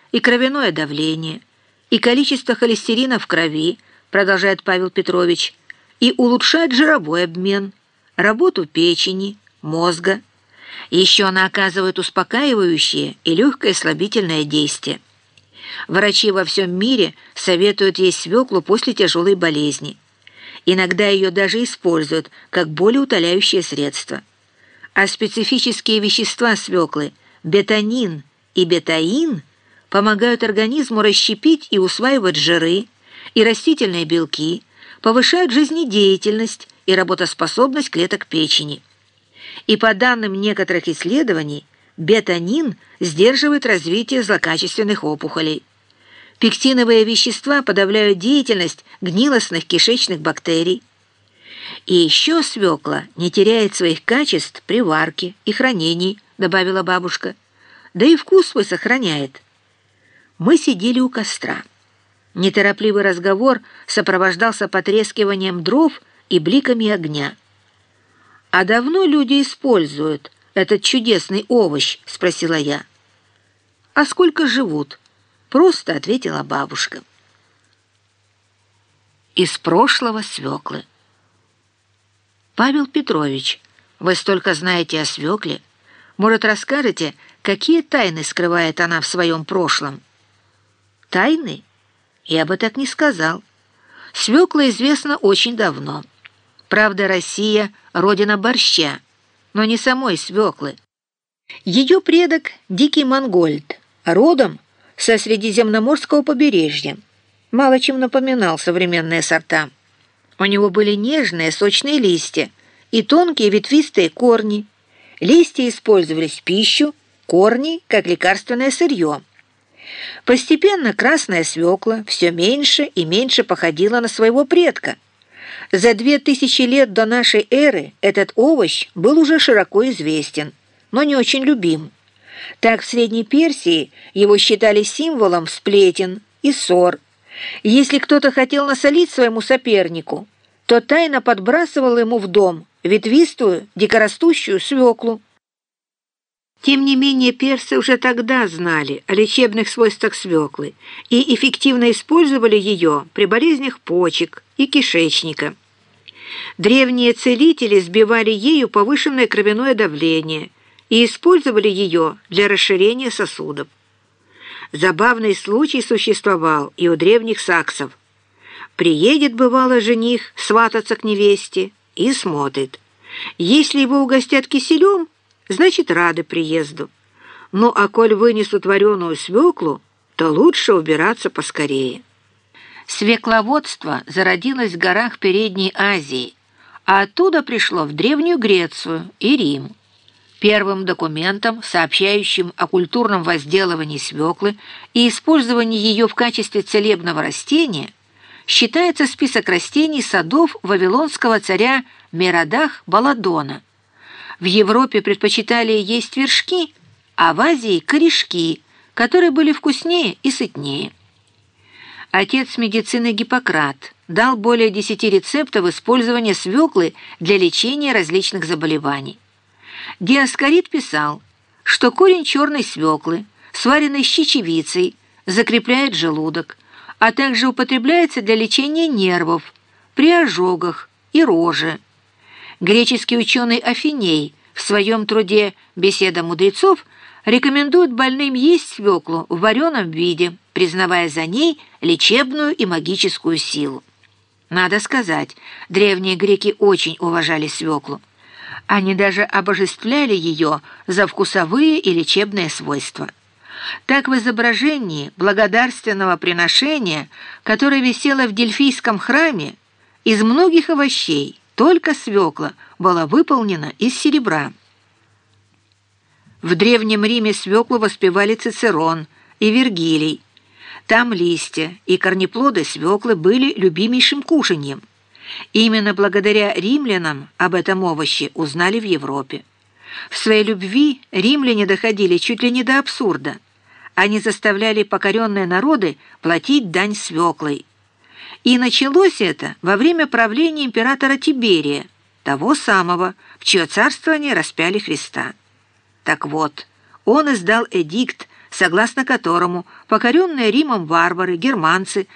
и кровяное давление, и количество холестерина в крови, продолжает Павел Петрович, и улучшает жировой обмен, работу печени, мозга. Еще она оказывает успокаивающее и легкое слабительное действие. Врачи во всем мире советуют есть свеклу после тяжелой болезни. Иногда ее даже используют как болеутоляющее средство. А специфические вещества свеклы – бетанин и бетаин – помогают организму расщепить и усваивать жиры и растительные белки, повышают жизнедеятельность и работоспособность клеток печени. И по данным некоторых исследований, бетанин сдерживает развитие злокачественных опухолей. Пектиновые вещества подавляют деятельность гнилостных кишечных бактерий. И еще свекла не теряет своих качеств при варке и хранении, добавила бабушка. Да и вкус свой сохраняет. Мы сидели у костра. Неторопливый разговор сопровождался потрескиванием дров и бликами огня. «А давно люди используют этот чудесный овощ?» — спросила я. «А сколько живут?» — просто ответила бабушка. Из прошлого свеклы. «Павел Петрович, вы столько знаете о свекле. Может, расскажете, какие тайны скрывает она в своем прошлом?» «Тайны? Я бы так не сказал. Свекла известна очень давно. Правда, Россия — родина борща, но не самой свеклы. Ее предок — дикий монгольд, родом со Средиземноморского побережья. Мало чем напоминал современные сорта. У него были нежные, сочные листья и тонкие ветвистые корни. Листья использовались в пищу, корни — как лекарственное сырье. Постепенно красная свекла все меньше и меньше походила на своего предка. За 2000 лет до нашей эры этот овощ был уже широко известен, но не очень любим. Так в Средней Персии его считали символом сплетен и ссор. Если кто-то хотел насолить своему сопернику, то тайно подбрасывал ему в дом ветвистую, дикорастущую свеклу. Тем не менее, персы уже тогда знали о лечебных свойствах свеклы и эффективно использовали ее при болезнях почек и кишечника. Древние целители сбивали ею повышенное кровяное давление и использовали ее для расширения сосудов. Забавный случай существовал и у древних саксов. Приедет, бывало, жених свататься к невесте и смотрит. Если его угостят киселем, значит, рады приезду. Ну, а коль вынесут вареную свеклу, то лучше убираться поскорее. Свекловодство зародилось в горах Передней Азии, а оттуда пришло в Древнюю Грецию и Рим. Первым документом, сообщающим о культурном возделывании свеклы и использовании ее в качестве целебного растения, считается список растений садов вавилонского царя Мерадах-Баладона. В Европе предпочитали есть вершки, а в Азии – корешки, которые были вкуснее и сытнее. Отец медицины Гиппократ дал более 10 рецептов использования свеклы для лечения различных заболеваний. Диоскорид писал, что корень черной свеклы, сваренный с чечевицей, закрепляет желудок, а также употребляется для лечения нервов, при ожогах и роже. Греческий ученый Афиней в своем труде «Беседа мудрецов» рекомендует больным есть свеклу в вареном виде, признавая за ней лечебную и магическую силу. Надо сказать, древние греки очень уважали свеклу. Они даже обожествляли ее за вкусовые и лечебные свойства. Так в изображении благодарственного приношения, которое висело в Дельфийском храме, из многих овощей только свекла была выполнена из серебра. В Древнем Риме свеклу воспевали Цицерон и Вергилий. Там листья и корнеплоды свеклы были любимейшим кушаньем. Именно благодаря римлянам об этом овоще узнали в Европе. В своей любви римляне доходили чуть ли не до абсурда. Они заставляли покоренные народы платить дань свеклой. И началось это во время правления императора Тиберия, того самого, в чье царствование распяли Христа. Так вот, он издал эдикт согласно которому покоренные Римом варвары, германцы,